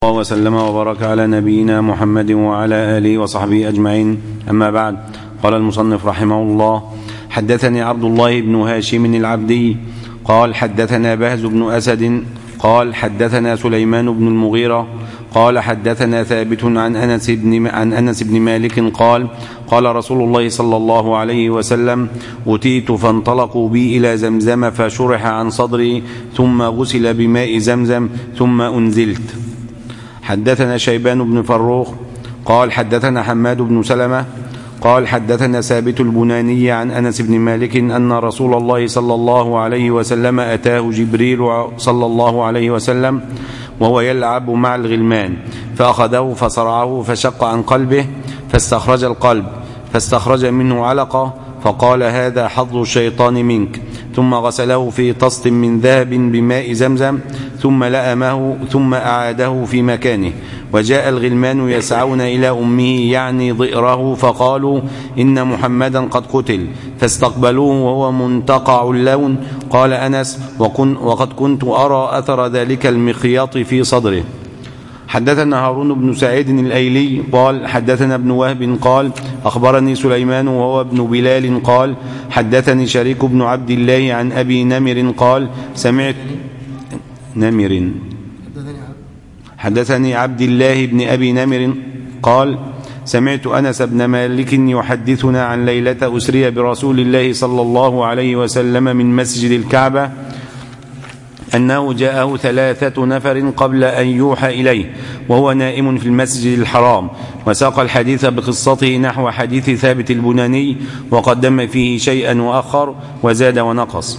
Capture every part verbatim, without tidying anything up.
الله وسلم وبارك على نبينا محمد وعلى آله وصحبه أجمعين. أما بعد، قال المصنف رحمه الله: حدثني عبد الله بن هاشم العبدي قال حدثنا بهز بن أسد قال حدثنا سليمان بن المغيرة قال حدثنا ثابت عن أنس بن, عن أنس بن مالك قال قال رسول الله صلى الله عليه وسلم: أتيت فانطلقوا بي إلى زمزم فشرح عن صدري ثم غسل بماء زمزم ثم أنزلت. حدثنا شيبان بن فروخ قال حدثنا حماد بن سلمة قال حدثنا ثابت البناني عن أنس بن مالك أن رسول الله صلى الله عليه وسلم أتاه جبريل صلى الله عليه وسلم وهو يلعب مع الغلمان فأخذه فصرعه فشق عن قلبه فاستخرج القلب فاستخرج منه علقة فقال: هذا حظ الشيطان منك. ثم غسله في طست من ذهب بماء زمزم ثم لأمه ثم أعاده في مكانه. وجاء الغلمان يسعون إلى أمه يعني ضئره فقالوا: إن محمدا قد قتل، فاستقبلوه وهو منتقع اللون. قال أنس: وكن وقد كنت أرى أثر ذلك المخياط في صدره. حدثنا هارون بن سعيد الأيلي قال حدثنا ابن وهب قال أخبرني سليمان وهو ابن بلال قال حدثني شريك بن عبد الله عن أبي نمر قال سمعت نمر حدثني عبد الله بن أبي نمر قال سمعت أنس بن مالك يحدثنا عن ليلة أسري برسول الله صلى الله عليه وسلم من مسجد الكعبة أنه جاءه ثلاثة نفر قبل أن يوحى إليه وهو نائم في المسجد الحرام، وساق الحديث بقصته نحو حديث ثابت البناني وقدم فيه شيئا وأخر وزاد ونقص.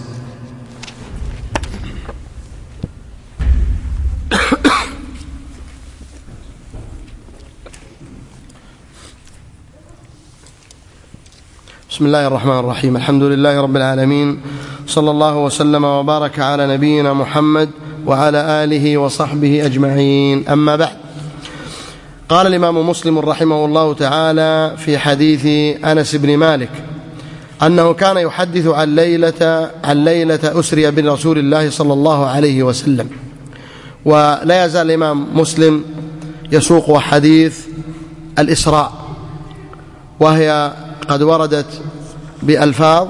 بسم الله الرحمن الرحيم. الحمد لله رب العالمين، صلى الله وسلم وبارك على نبينا محمد وعلى آله وصحبه أجمعين. أما بعد، قال الإمام مسلم رحمه الله تعالى في حديث أنس بن مالك أنه كان يحدث عن ليلة, عن ليلة أسري برسول الله صلى الله عليه وسلم. ولا يزال الإمام مسلم يسوق حديث الإسراء، وهي قد وردت بألفاظ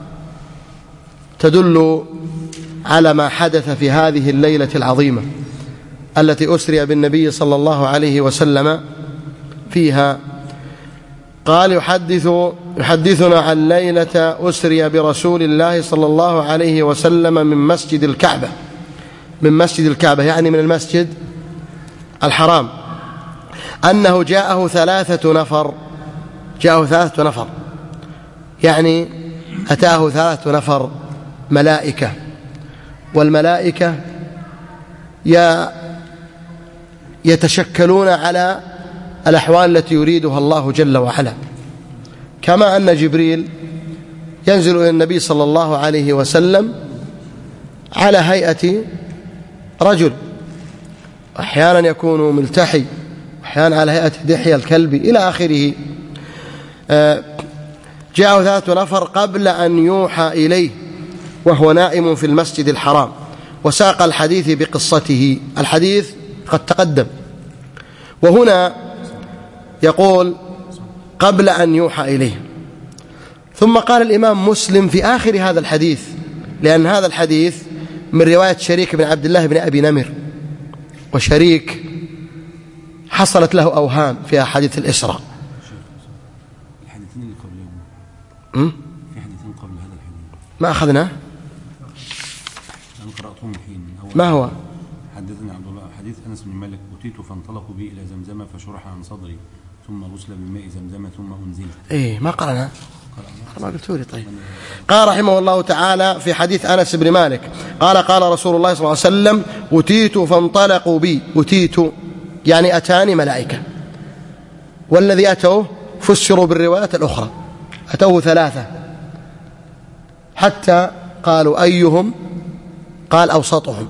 تدل على ما حدث في هذه الليلة العظيمة التي أسري بالنبي صلى الله عليه وسلم فيها. قال يحدث يحدثنا عن ليلة أسري برسول الله صلى الله عليه وسلم من مسجد الكعبة، من مسجد الكعبة يعني من المسجد الحرام، أنه جاءه ثلاثة نفر جاءه ثلاثة نفر يعني أتاه ثلاثة نفر ملائكة، والملائكة يتشكلون على الأحوال التي يريدها الله جل وعلا، كما أن جبريل ينزل إلى النبي صلى الله عليه وسلم على هيئة رجل، أحيانا يكون ملتحي، أحيانا على هيئة دحية الكلب إلى آخره. جاءه ثلاثة نفر قبل أن يوحى إليه وهو نائم في المسجد الحرام، وساق الحديث بقصته. الحديث قد تقدم، وهنا يقول قبل أن يوحى إليه. ثم قال الإمام مسلم في آخر هذا الحديث، لأن هذا الحديث من رواية شريك بن عبد الله بن أبي نمر، وشريك حصلت له أوهام في حديث الإسراء. الحديثين اللي قبلهم في حديثين قبل هذا الحديث ما أخذناه، أنا قرأتهم الحين. ما هو؟ حدثنا عبد الله حديث أنس بن مالك: أتيت فانطلقوا بي إلى زمزم فشرح عن صدري ثم غسل بماء زمزم ثم أنزلت. إيه ما قرأنا، ما قلتوا لي. طيب، قال رحمه الله تعالى في حديث أنس بن مالك قال قال رسول الله صلى الله عليه وسلم: أتيت فانطلقوا بي. أتيت يعني أتاني ملائكة، والذي أتوه فسروا بالروايات الأخرى، أتوه ثلاثة حتى قالوا أيهم، قال أوسطهم.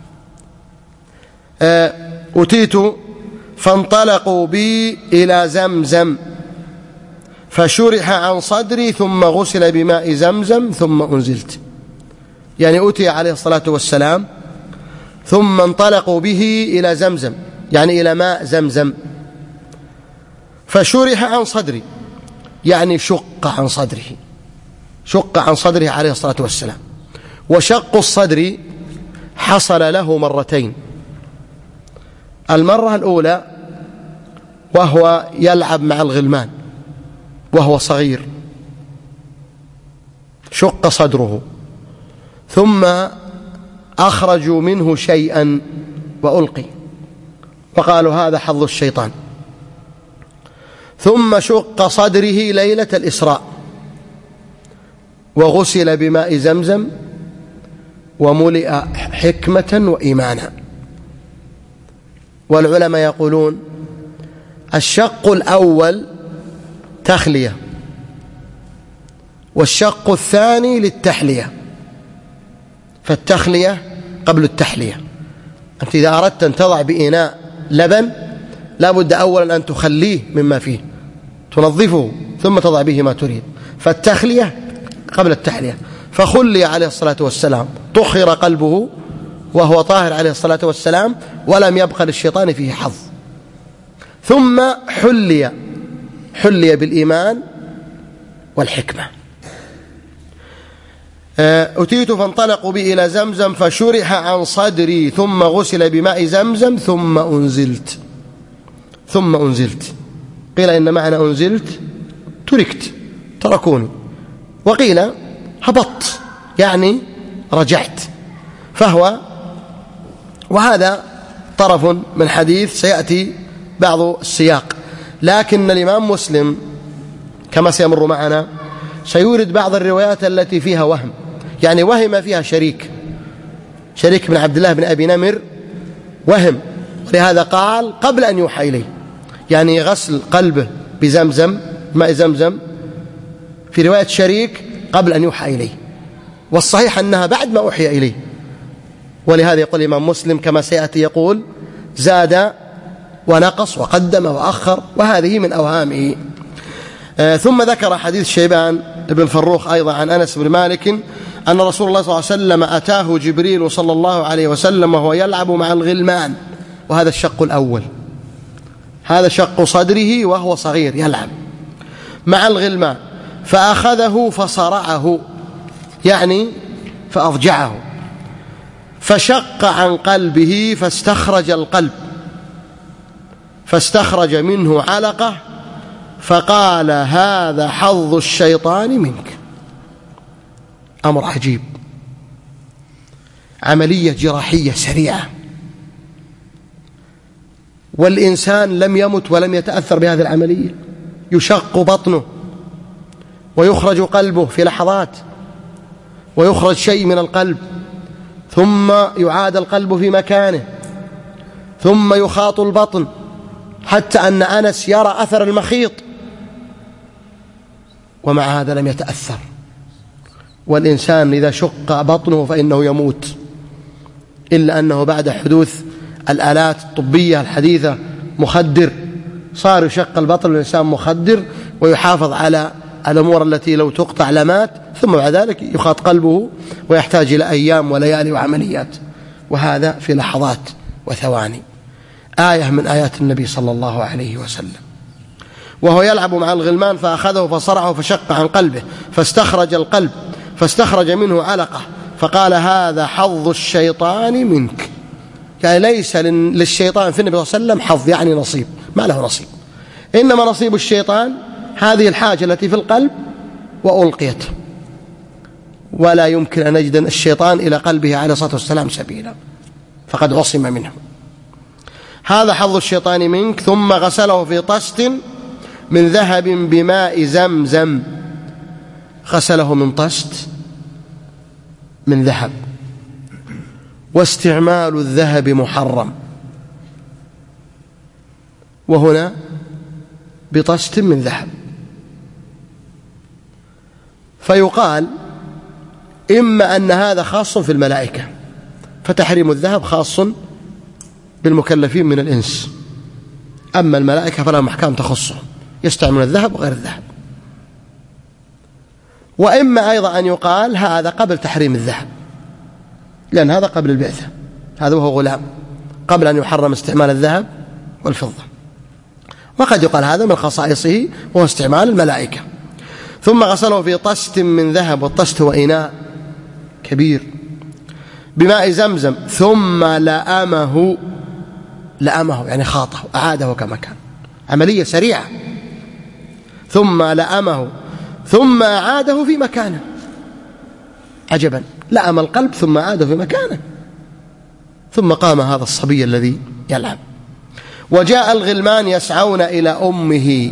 أتيت فانطلقوا بي إلى زمزم فشرح عن صدري ثم غسل بماء زمزم ثم أنزلت. يعني أتي عليه الصلاة والسلام ثم انطلقوا به إلى زمزم، يعني إلى ماء زمزم. فشرح عن صدري يعني شق عن صدره، شق عن صدره عليه الصلاة والسلام. وشق الصدر حصل له مرتين. المرة الأولى وهو يلعب مع الغلمان وهو صغير، شق صدره، ثم أخرجوا منه شيئا وألقي وقالوا هذا حظ الشيطان. ثم شق صدره ليلة الإسراء وغسل بماء زمزم وملئ حكمة وإيمانا. والعلماء يقولون الشق الأول تخلية، والشق الثاني للتحلية، فالتخلية قبل التحلية. أنت إذا أردت أن تضع بإناء لبن لا بد أولا أن تخليه مما فيه، تنظفه ثم تضع به ما تريد، فالتخلية قبل التحلية. فخلي عليه الصلاة والسلام، طهر قلبه وهو طاهر عليه الصلاة والسلام، ولم يبقى للشيطان فيه حظ. ثم حلي حلي بالإيمان والحكمة. أتيت فانطلقوا بي إلى زمزم فشرح عن صدري ثم غسل بماء زمزم ثم أنزلت. ثم أنزلت قيل إن معنى أنزلت تركت، تركوني، وقيل هبطت يعني رجعت. فهو وهذا طرف من حديث سيأتي بعض السياق، لكن الإمام مسلم كما سيمر معنا سيورد بعض الروايات التي فيها وهم، يعني وهم فيها شريك شريك بن عبد الله بن أبي نمر وهم، لهذا قال قبل أن يوحى إليه، يعني غسل قلبه بزمزم ماء زمزم في رواية شريك قبل أن يوحى إليه، والصحيح أنها بعد ما أوحي إليه. ولهذا يقول الإمام مسلم كما سيأتي يقول زاد ونقص وقدم وأخر، وهذه من أوهامه. آه ثم ذكر حديث شيبان بن فروخ أيضا عن أنس بن مالك أن رسول الله صلى الله عليه وسلم أتاه جبريل صلى الله عليه وسلم وهو يلعب مع الغلمان، وهذا الشق الأول، هذا شق صدره وهو صغير يلعب مع الغلمان، فأخذه فصرعه يعني فأضجعه، فشق عن قلبه فاستخرج القلب، فاستخرج منه علقة فقال هذا حظ الشيطان منك. أمر عجيب، عملية جراحية سريعة، والإنسان لم يمت ولم يتأثر بهذه العملية، يشق بطنه ويخرج قلبه في لحظات، ويخرج شيء من القلب، ثم يعاد القلب في مكانه، ثم يخاط البطن، حتى أن أنس يرى أثر المخيط، ومع هذا لم يتأثر. والإنسان إذا شق بطنه فإنه يموت، إلا أنه بعد حدوث الآلات الطبية الحديثة مخدر، صار يشق البطن الإنسان مخدر ويحافظ على الأمور التي لو تقطع لمات، ثم بعد ذلك يخاط قلبه ويحتاج إلى أيام وليالي وعمليات، وهذا في لحظات وثواني. آية من آيات النبي صلى الله عليه وسلم. وهو يلعب مع الغلمان فأخذه فصرعه فشق عن قلبه فاستخرج القلب فاستخرج منه علقة فقال هذا حظ الشيطان منك، يعني ليس للشيطان في النبي صلى الله عليه وسلم حظ يعني نصيب، ما له نصيب، إنما نصيب الشيطان هذه الحاجة التي في القلب وألقيت، ولا يمكن أن نجد الشيطان إلى قلبه عليه الصلاة والسلام سبيلا، فقد عصم منه. هذا حظ الشيطان منك. ثم غسله في طست من ذهب بماء زمزم، غسله من طست من ذهب، واستعمال الذهب محرم، وهنا بطست من ذهب. فيقال إما أن هذا خاص في الملائكة، فتحريم الذهب خاص بالمكلفين من الإنس، أما الملائكة فلهم أحكام تخصهم، يستعملون الذهب وغير الذهب. وإما أيضا أن يقال هذا قبل تحريم الذهب، لأن هذا قبل البعثة، هذا وهو غلام قبل أن يحرم استعمال الذهب والفضة. وقد يقال هذا من خصائصه وهو استعمال الملائكة. ثم غسله في طست من ذهب، والطست هو إناء كبير، بماء زمزم، ثم لأمه، لأمه يعني خاطه، أعاده كما كان، عملية سريعة. ثم لأمه ثم أعاده في مكانه. عجبا، لأم القلب ثم أعاده في مكانه. ثم قام هذا الصبي الذي يلعب. وجاء الغلمان يسعون إلى أمه،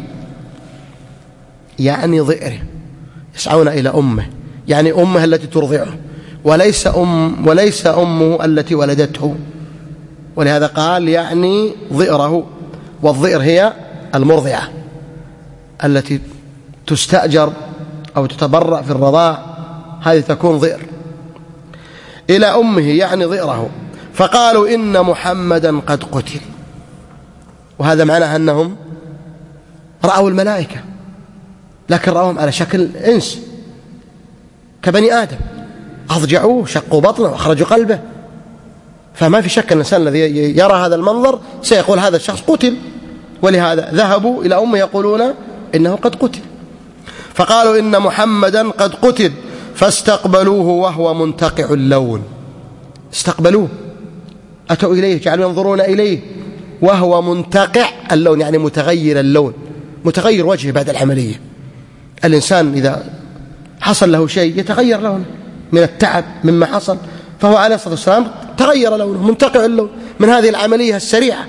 يعني ضئره، يسعون إلى أمه يعني أمه التي ترضعه، وليس أم وليس أمه التي ولدته، ولهذا قال يعني ضئره. والضئر هي المرضعة التي تستأجر أو تتبرع في الرضاع، هذه تكون ضئر. إلى أمه يعني ضئره. فقالوا إن محمدا قد قتل، وهذا معناه أنهم رأوا الملائكة، لكن رأوهم على شكل إنس كبني آدم، أضجعوه، شقوا بطنه وأخرجوا قلبه. فما في شك أن الإنسان الذي يرى هذا المنظر سيقول هذا الشخص قتل، ولهذا ذهبوا إلى أمه يقولون إنه قد قتل. فقالوا إن محمدا قد قتل، فاستقبلوه وهو منتقع اللون. استقبلوه، أتوا إليه، جعلوا ينظرون إليه وهو منتقع اللون، يعني متغير اللون، متغير وجهه بعد العملية. الإنسان إذا حصل له شيء يتغير لونه من التعب مما حصل، فهو عليه الصلاة والسلام تغير لونه، منتقع اللون من هذه العملية السريعة،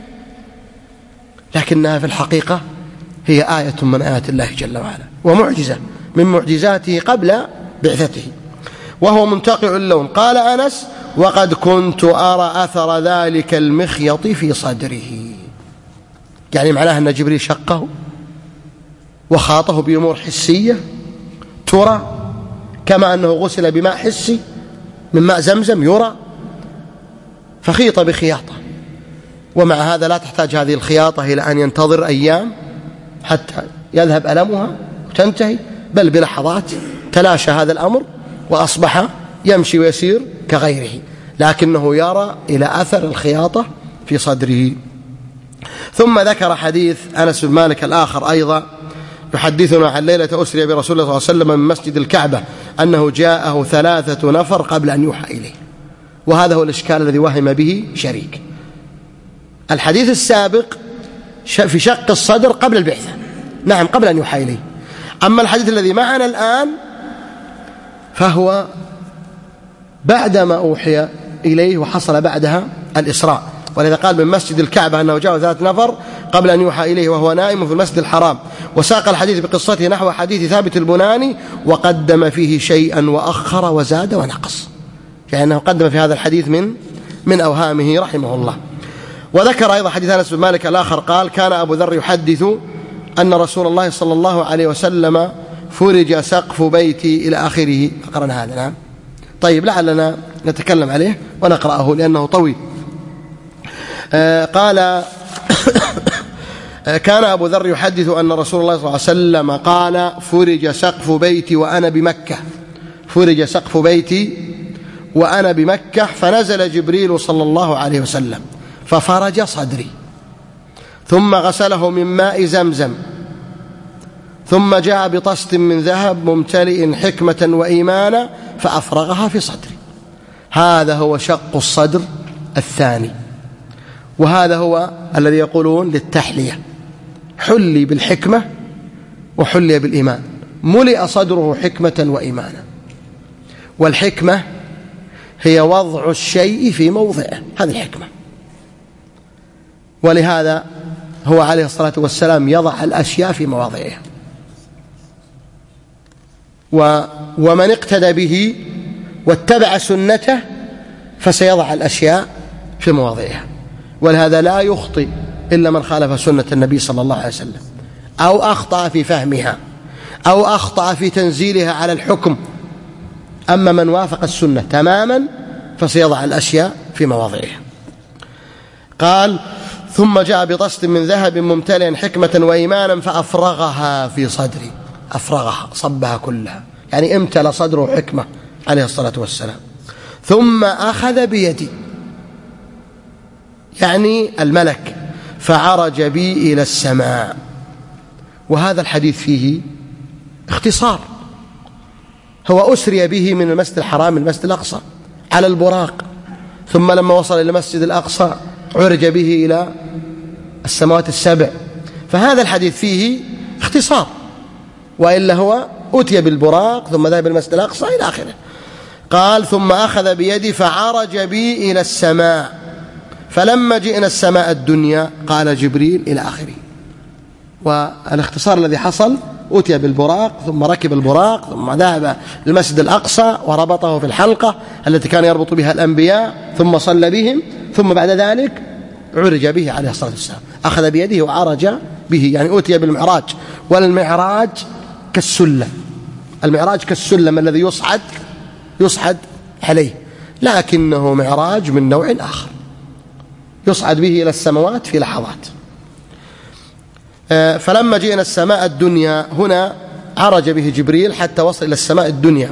لكنها في الحقيقة هي آية من آيات الله جل وعلا، ومعجزة من معجزاته قبل بعثته. وهو منتقع اللون. قال أنس: وقد كنت أرى أثر ذلك المخيط في صدره، يعني معناها أن جبريل شقه وخاطه بأمور حسية ترى، كما أنه غسل بماء حسي من ماء زمزم يرى، فخيط بخياطة. ومع هذا لا تحتاج هذه الخياطة إلى أن ينتظر أيام حتى يذهب ألمها وتنتهي، بل بلحظات تلاشى هذا الأمر وأصبح يمشي ويسير كغيره، لكنه يرى إلى أثر الخياطة في صدره. ثم ذكر حديث أنس بن مالك الآخر أيضا يحدثنا عن ليلة أسري برسول الله صلى الله عليه وسلم من مسجد الكعبة أنه جاءه ثلاثة نفر قبل أن يوحى إليه، وهذا هو الإشكال الذي وهم به شريك. الحديث السابق في شق الصدر قبل البعثة، نعم قبل أن يوحى إليه. أما الحديث الذي معنا الآن فهو بعدما أوحي إليه وحصل بعدها الإسراء، ولذا قال من مسجد الكعبة أنه جاءه ثلاث نفر قبل أن يوحى إليه وهو نائم في المسجد الحرام. وساق الحديث بقصته نحو حديث ثابت البناني، وقدم فيه شيئا وأخر وزاد ونقص، يعني أنه قدم في هذا الحديث من من أوهامه رحمه الله. وذكر أيضا حديث أنس بن مالك الآخر قال: كان أبو ذر يحدث أن رسول الله صلى الله عليه وسلم فرج سقف بيتي إلى آخره. فقرنا هذا. نعم. طيب لعلنا نتكلم عليه ونقرأه لأنه طويل. آه قال كان أبو ذر يحدث أن رسول الله صلى الله عليه وسلم قال: فرج سقف بيتي وأنا بمكة، فرج سقف بيتي وأنا بمكة، فنزل جبريل صلى الله عليه وسلم ففرج صدري، ثم غسله من ماء زمزم، ثم جاء بطست من ذهب ممتلئ حكمة وإيمانا فأفرغها في صدري. هذا هو شق الصدر الثاني، وهذا هو الذي يقولون للتحلية: حلي بالحكمة وحلي بالإيمان. ملئ صدره حكمة وإيمانا، والحكمة هي وضع الشيء في موضعه، هذه الحكمة. ولهذا هو عليه الصلاة والسلام يضع الأشياء في مواضعها، ومن اقتدى به واتبع سنته فسيضع الأشياء في مواضعها. ولهذا لا يخطئ إلا من خالف سنة النبي صلى الله عليه وسلم، أو أخطأ في فهمها، أو أخطأ في تنزيلها على الحكم. أما من وافق السنة تماما فسيضع الأشياء في مواضعها. قال: ثم جاء بطست من ذهب ممتلئ حكمة وإيمانا فأفرغها في صدري. أفرغها، صبها كلها، يعني امتلأ صدره حكمة عليه الصلاة والسلام. ثم أخذ بيدي، يعني الملك، فعرج بي إلى السماء. وهذا الحديث فيه اختصار، هو أسري به من المسجد الحرام المسجد الأقصى على البراق، ثم لما وصل إلى المسجد الأقصى عرج به إلى السماوات السبع. فهذا الحديث فيه اختصار، وإلا هو أتي بالبراق ثم ذهب المسجد الأقصى إلى آخره. قال ثم أخذ بيدي فعرج بي إلى السماء، فلما جئنا السماء الدنيا قال جبريل إلى آخره. والاختصار الذي حصل أتي بالبراق ثم ركب البراق ثم ذهب للمسجد الأقصى وربطه في الحلقة التي كان يربط بها الأنبياء ثم صلى بهم، ثم بعد ذلك عرج به عليه الصلاة والسلام، أخذ بيده وعرج به، يعني أتي بالمعراج. والمعراج كالسلم، المعراج كالسلم الذي يصعد يصعد عليه، لكنه معراج من نوع آخر يصعد به إلى السماوات في لحظات. فلما جئنا السماء الدنيا، هنا عرج به جبريل حتى وصل إلى السماء الدنيا.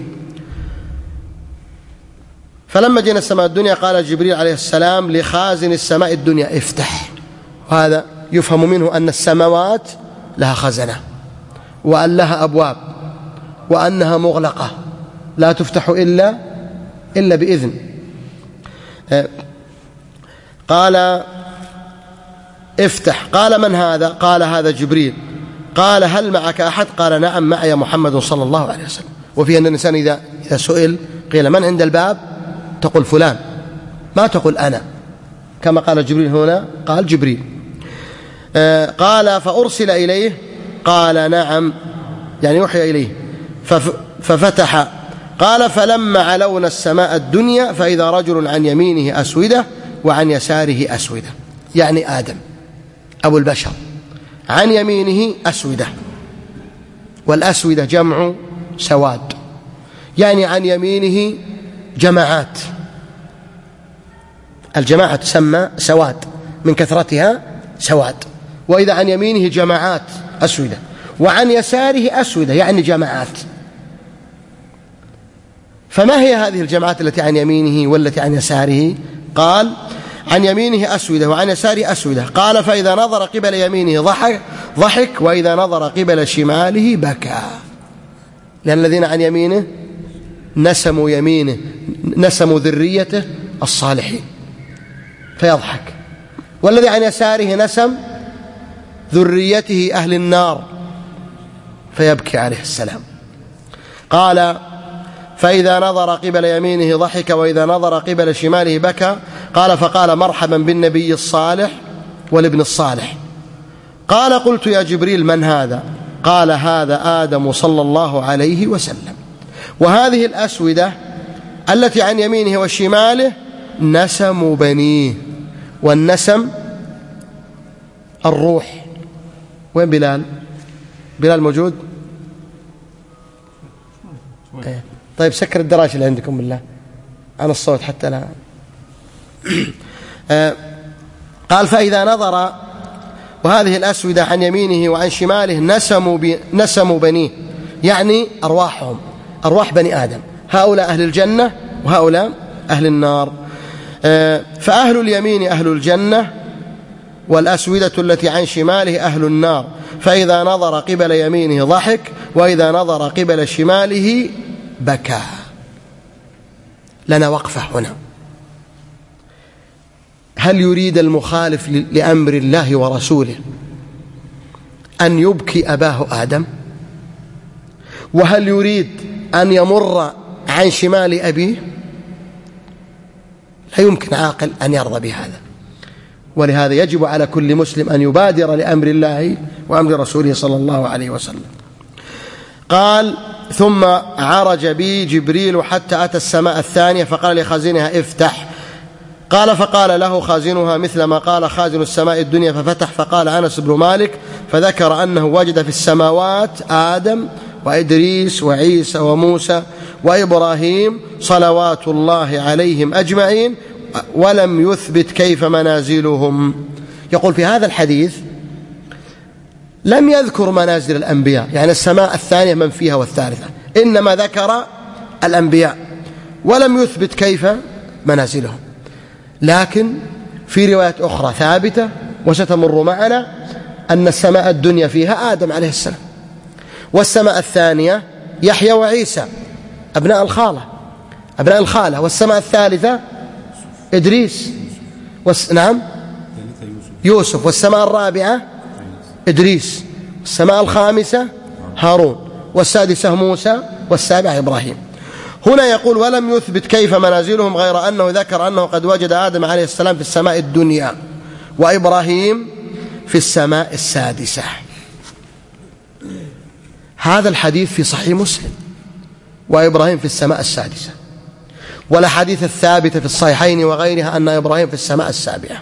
فلما جئنا السماء الدنيا قال جبريل عليه السلام لخازن السماء الدنيا افتح. وهذا يفهم منه أن السماوات لها خزنة، وأن لها أبواب، وأنها مغلقة لا تفتح إلا إلا بإذن. قال افتح. قال من هذا؟ قال هذا جبريل. قال هل معك أحد؟ قال نعم معي محمد صلى الله عليه وسلم. وفي أن الإنسان إذا إذا سئل قيل من عند الباب تقول فلان، ما تقول أنا، كما قال جبريل هنا قال جبريل. قال فأرسل إليه؟ قال نعم، يعني يوحي إليه. ففتح. قال فلما علونا السماء الدنيا فإذا رجل عن يمينه أسودة وعن يساره أسودة، يعني آدم أبو البشر، عن يمينه أسودة، والأسودة جمع سواد، يعني عن يمينه جماعات، الجماعة تسمى سواد من كثرتها سواد. وإذا عن يمينه جماعات أسودة وعن يساره أسودة يعني جماعات. فما هي هذه الجماعات التي عن يمينه والتي عن يساره؟ قال عن يمينه أسودة وعن يساره أسودة. قال فإذا نظر قبل يمينه ضحك ضحك وإذا نظر قبل شماله بكى، لأن الذين عن يمينه نسموا يمينه، نسموا ذريته الصالحين فيضحك، والذي عن يساره نسم ذريته أهل النار فيبكي عليه السلام. قال فإذا نظر قبل يمينه ضحك وإذا نظر قبل شماله بكى. قال فقال مرحبا بالنبي الصالح والابن الصالح. قال قلت يا جبريل من هذا؟ قال هذا آدم صلى الله عليه وسلم. وهذه الأسودة التي عن يمينه وشماله نسم بنيه، والنسم الروح. وين بلال؟ بلال موجود؟ ايه. طيب سكر الدراج اللي عندكم بالله عن الصوت حتى لا. آه قال فإذا نظر، وهذه الأسودة عن يمينه وعن شماله نسموا, نسموا بنيه، يعني أرواحهم، أرواح بني آدم، هؤلاء أهل الجنة وهؤلاء أهل النار. آه فأهل اليمين أهل الجنة والأسودة التي عن شماله أهل النار. فإذا نظر قبل يمينه ضحك وإذا نظر قبل شماله بكى. لنا وقفة هنا. هل يريد المخالف لأمر الله ورسوله أن يبكي أباه آدم؟ وهل يريد أن يمر عن شمال أبيه؟ لا يمكن عاقل أن يرضى بهذا. ولهذا يجب على كل مسلم أن يبادر لأمر الله وأمر رسوله صلى الله عليه وسلم. قال ثم عرج بي جبريل حتى أتى السماء الثانية فقال لخازنها افتح. قال فقال له خازنها مثل ما قال خازن السماء الدنيا ففتح. فقال أنس بن مالك فذكر أنه وجد في السماوات آدم وإدريس وعيسى وموسى وإبراهيم صلوات الله عليهم أجمعين، ولم يثبت كيف منازلهم. يقول في هذا الحديث لم يذكر منازل الأنبياء، يعني السماء الثانية من فيها والثالثة، إنما ذكر الأنبياء ولم يثبت كيف منازلهم. لكن في روايات أخرى ثابتة وستمر معنا أن السماء الدنيا فيها آدم عليه السلام، والسماء الثانية يحيى وعيسى أبناء الخالة أبناء الخالة والسماء الثالثة إدريس والس... نعم يوسف، والسماء الرابعة إدريس، والسماء الخامسة هارون، والسادسة موسى، والسابعة إبراهيم. هنا يقول ولم يثبت كيف منازلهم غير أنه ذكر أنه قد وجد آدم عليه السلام في السماء الدنيا وإبراهيم في السماء السادسة. هذا الحديث في صحيح مسلم، وإبراهيم في السماء السادسة، والأحاديث الثابتة في الصحيحين وغيرها أن إبراهيم في السماء السابعة.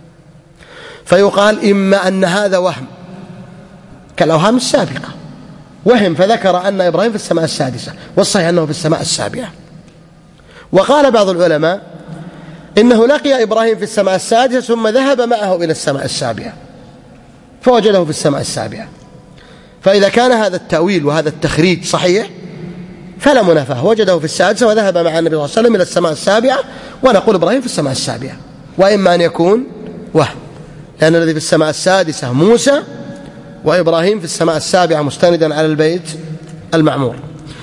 فيقال إما أن هذا وهم كالأوهام السابقة، وهم فذكر أن إبراهيم في السماء السادسة، والصحيح أنه في السماء السابعة. وقال بعض العلماء إنه لقي إبراهيم في السماء السادسة ثم ذهب معه إلى السماء السابعة فوجده في السماء السابعة. فإذا كان هذا التأويل وهذا التخريج صحيح فلا منافاة، وجده في السادسة وذهب مع النبي صلى الله عليه وسلم إلى السماء السابعة، ونقول إبراهيم في السماء السابعة. وإما أن يكون وهم، لأن الذي في السماء السادسة موسى، وإبراهيم في السماء السابعة مستندا على البيت المعمور.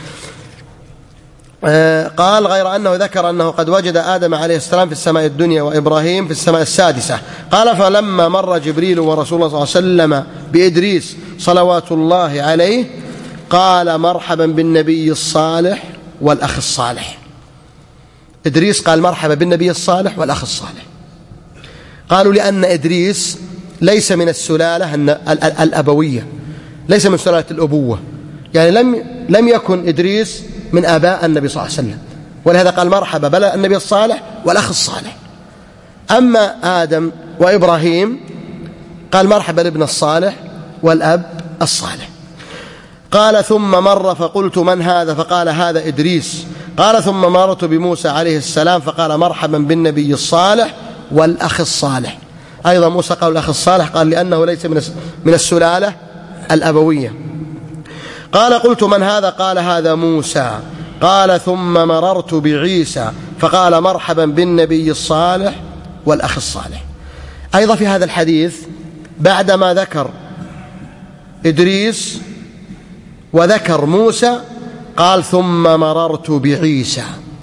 قال غير أنه ذكر أنه قد وجد آدم عليه السلام في السماء الدنيا وإبراهيم في السماء السادسة. قال فلما مر جبريل ورسول الله صلى الله عليه وسلم بإدريس صلوات الله عليه قال مرحبا بالنبي الصالح والأخ الصالح. إدريس قال مرحبا بالنبي الصالح والأخ الصالح. قالوا لأن إدريس ليس من السلالة الأبوية، ليس من سلالة الأبوة، يعني لم لم يكن إدريس من آباء النبي صلى الله عليه وسلم، ولهذا قال مرحبا بل النبي الصالح والأخ الصالح. أما آدم وإبراهيم قال مرحبا الابن الصالح والأب الصالح. قال ثم مر فقلت من هذا؟ فقال هذا إدريس. قال ثم مررت بموسى عليه السلام فقال مرحبا بالنبي الصالح والأخ الصالح. أيضا موسى قال الأخ الصالح، قال لأنه ليس من السلالة الأبوية. قال قلت من هذا؟ قال هذا موسى. قال ثم مررت بعيسى فقال مرحبا بالنبي الصالح والأخ الصالح. أيضا في هذا الحديث بعدما ذكر إدريس وذكر موسى قال ثم مررت بعيسى،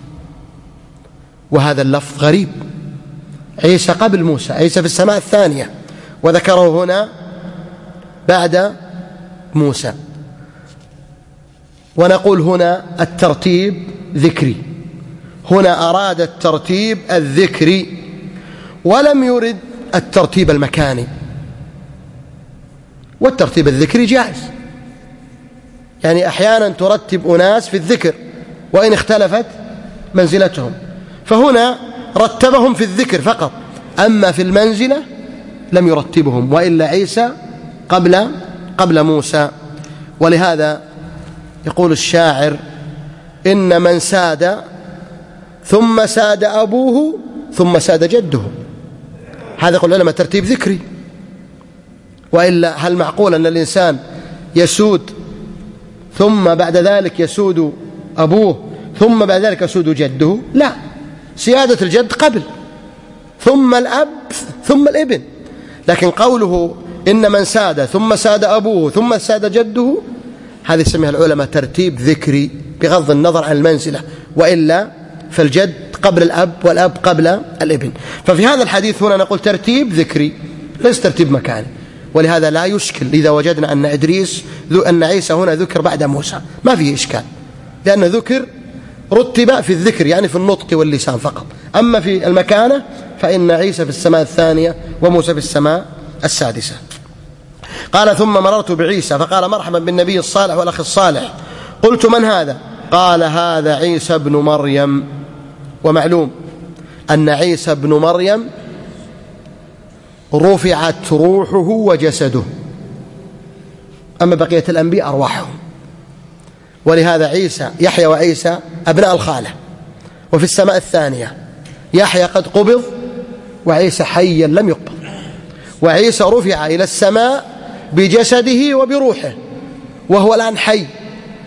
وهذا اللفظ غريب. عيسى قبل موسى، عيسى في السماء الثانية، وذكره هنا بعد موسى. ونقول هنا الترتيب ذكري، هنا أراد الترتيب الذكري ولم يرد الترتيب المكاني. والترتيب الذكري جائز، يعني أحيانا ترتب أناس في الذكر وإن اختلفت منزلتهم، فهنا رتبهم في الذكر فقط، أما في المنزلة لم يرتبهم، وإلا عيسى قبل قبل موسى. ولهذا يقول الشاعر إن من ساد ثم ساد أبوه ثم ساد جده. هذا يقول العلماء ترتيب ذكري، وإلا هل معقول أن الإنسان يسود ثم بعد ذلك يسود أبوه ثم بعد ذلك يسود جده؟ لا، سيادة الجد قبل ثم الأب ثم الابن. لكن قوله إن من ساد ثم ساد أبوه ثم ساد جده، هذا يسميها العلماء ترتيب ذكري بغض النظر عن المنزلة، وإلا فالجد قبل الأب والأب قبل الابن. ففي هذا الحديث هنا نقول ترتيب ذكري ليس ترتيب مكاني، ولهذا لا يشكل إذا وجدنا أن إدريس أن عيسى هنا ذكر بعد موسى، ما فيه إشكال، لأن ذكر رتب في الذكر يعني في النطق واللسان فقط. أما في المكانة فإن عيسى في السماء الثانية وموسى في السماء السادسة. قال ثم مررت بعيسى فقال مرحبا بالنبي الصالح والأخ الصالح. قلت من هذا؟ قال هذا عيسى بن مريم. ومعلوم أن عيسى بن مريم رفعت روحه وجسده، أما بقية الأنبياء أرواحهم. ولهذا عيسى يحيى وعيسى أبناء الخالة، وفي السماء الثانية يحيى قد قبض وعيسى حيا لم يقبض، وعيسى رفع إلى السماء بجسده وبروحه، وهو الآن حي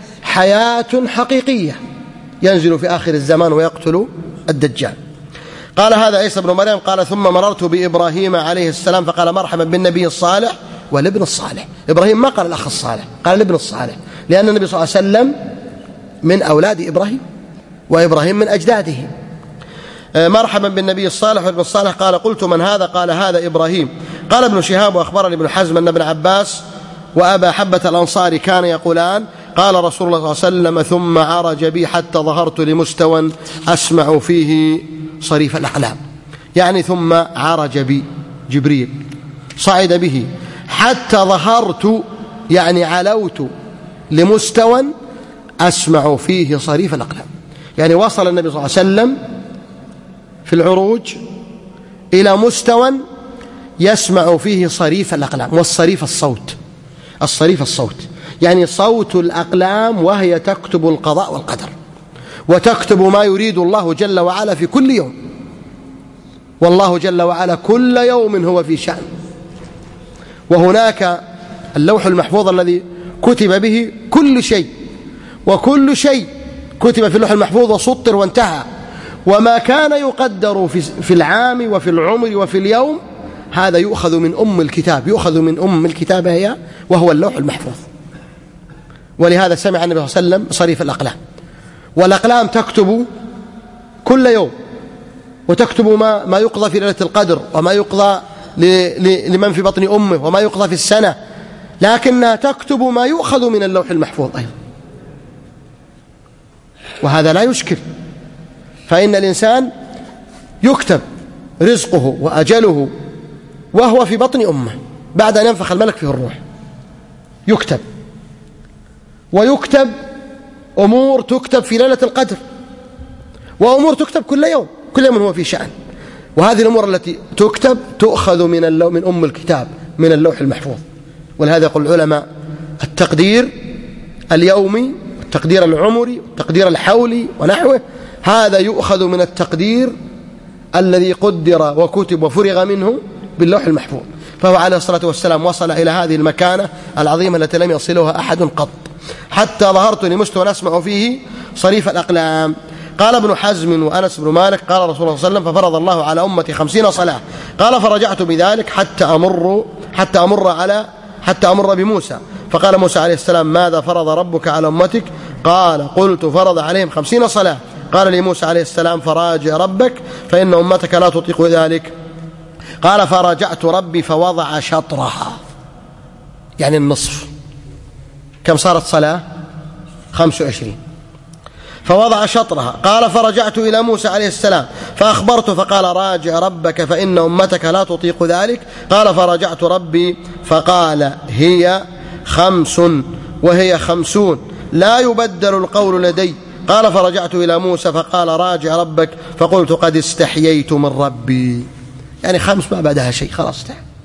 حياة حقيقية، ينزل في آخر الزمان ويقتل الدجال. قال هذا عيسى بن مريم. قال ثم مررت بإبراهيم عليه السلام فقال مرحبا بالنبي الصالح والابن الصالح. إبراهيم ما قال الأخ الصالح، قال الابن الصالح، لأن النبي صلى الله عليه وسلم من أولاد إبراهيم وإبراهيم من أجداده. مرحبا بالنبي الصالح والابن الصالح. قال قلت من هذا؟ قال هذا إبراهيم. قال ابن شهاب وأخبرني ابن حزم أن ابن عباس وأبا حبة الأنصاري كان يقولان قال رسول الله صلى الله عليه وسلم ثم عرج بي حتى ظهرت لمستوى أسمع فيه صريف الأقلام، يعني ثم عرج بي جبريل صعد به حتى ظهرت، يعني علوت لمستوى أسمع فيه صريف الأقلام، يعني وصل النبي صلى الله عليه وسلم في العروج إلى مستوى يسمع فيه صريف الأقلام. والصريف الصوت، الصريف الصوت يعني صوت الأقلام وهي تكتب القضاء والقدر، وتكتب ما يريد الله جل وعلا في كل يوم، والله جل وعلا كل يوم هو في شأن. وهناك اللوح المحفوظ الذي كتب به كل شيء، وكل شيء كتب في اللوح المحفوظ وسطر وانتهى، وما كان يقدر في العام وفي العمر وفي اليوم هذا يؤخذ من أم الكتاب، يؤخذ من أم الكتاب هي وهو اللوح المحفوظ. ولهذا سمع النبي صلى الله عليه وسلم صريف الأقلام، والأقلام تكتب كل يوم، وتكتب ما, ما يقضى في ليلة القدر، وما يقضى لمن في بطن أمه، وما يقضى في السنة، لكنها تكتب ما يؤخذ من اللوح المحفوظ أيضا. وهذا لا يشكل، فإن الإنسان يكتب رزقه وأجله وهو في بطن أمه بعد أن ينفخ الملك فيه الروح، يكتب. ويكتب أمور تكتب في ليلة القدر، وأمور تكتب كل يوم، كل يوم هو في شأن. وهذه الأمور التي تكتب تؤخذ من اللو من أم الكتاب، من اللوح المحفوظ. ولهذا يقول العلماء التقدير اليومي، التقدير العمري، التقدير الحولي ونحوه، هذا يؤخذ من التقدير الذي قدر وكتب وفرغ منه باللوح المحفوظ. فهو عليه الصلاة والسلام وصل إلى هذه المكانة العظيمة التي لم يصلها أحد قط، حتى ظهرت لمستوى أسمع فيه صريف الأقلام. قال ابن حزم وأنس بن مالك قال رسول الله صلى الله عليه وسلم ففرض الله على أمتي خمسين صلاة. قال فرجعت بذلك حتى أمر حتى أمر على حتى أمر بموسى، فقال موسى عليه السلام ماذا فرض ربك على أمتك؟ قال قلت فرض عليهم خمسين صلاة. قال لي موسى عليه السلام فراجع ربك فإن أمتك لا تطيق ذلك. قال فراجعت ربي فوضع شطرها، يعني النصف. كم صارت صلاة؟ خمس وعشرين. فوضع شطرها. قال فرجعت إلى موسى عليه السلام فأخبرته فقال راجع ربك فإن أمتك لا تطيق ذلك. قال فرجعت ربي فقال هي خمس وهي خمسون لا يبدل القول لدي. قال فرجعت إلى موسى فقال راجع ربك فقلت قد استحييت من ربي، يعني خمس ما بعدها شيء، خلاص.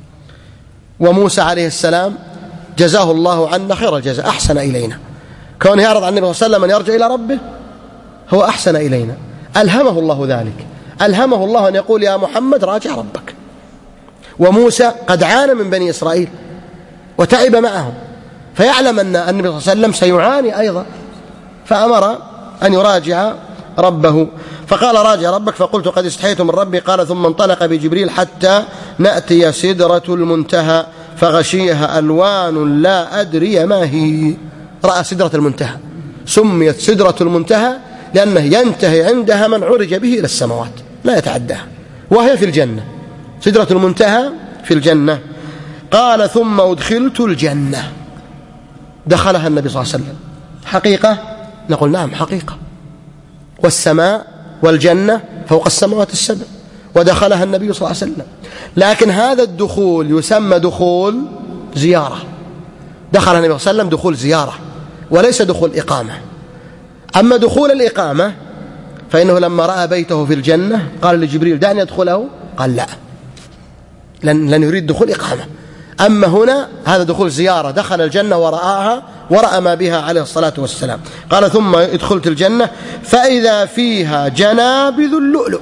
وموسى عليه السلام جزاه الله عنا خير الجزاء، أحسن إلينا. كونه يعرض عن النبي صلى الله عليه وسلم أن يرجع إلى ربه هو أحسن إلينا، ألهمه الله ذلك، ألهمه الله أن يقول يا محمد راجع ربك. وموسى قد عانى من بني إسرائيل وتعب معهم، فيعلم أن النبي صلى الله عليه وسلم سيعاني أيضا، فأمر أن يراجع ربه. فقال راجع ربك فقلت قد استحييت من ربي. قال ثم انطلق بجبريل حتى نأتي سدرة المنتهى فغشيها ألوان لا أدري ما هي. رأى سدرة المنتهى، سميت سدرة المنتهى لأنه ينتهي عندها من عرج به إلى السماوات لا يتعداها، وهي في الجنة، سدرة المنتهى في الجنة. قال ثم أدخلت الجنة، دخلها النبي صلى الله عليه وسلم. حقيقة؟ نقول نعم حقيقة. والسماء والجنة فوق السماوات السبع، ودخلها النبي صلى الله عليه وسلم. لكن هذا الدخول يسمى دخول زيارة، دخل النبي صلى الله عليه وسلم دخول زيارة وليس دخول إقامة. أما دخول الإقامة فإنه لما رأى بيته في الجنة قال لجبريل دعني أدخله، قال لا، لن, لن يريد دخول إقامة. أما هنا هذا دخول زيارة، دخل الجنة ورآها ورأى ما بها عليه الصلاة والسلام. قال ثم ادخلت الجنة فإذا فيها جنابذ اللؤلؤ،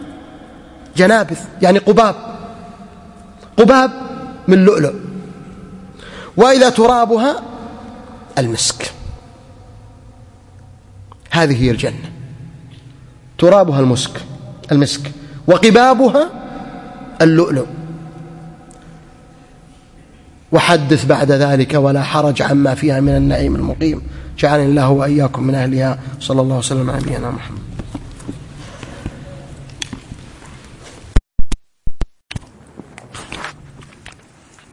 جنابذ يعني قباب، قباب من لؤلؤ، وإذا ترابها المسك. هذه هي الجنة، ترابها المسك المسك وقبابها اللؤلؤ. وحدث بعد ذلك ولا حرج عما فيها من النعيم المقيم. جعلني الله وإياكم من أهلها. صلى الله وسلم على نبينا محمد.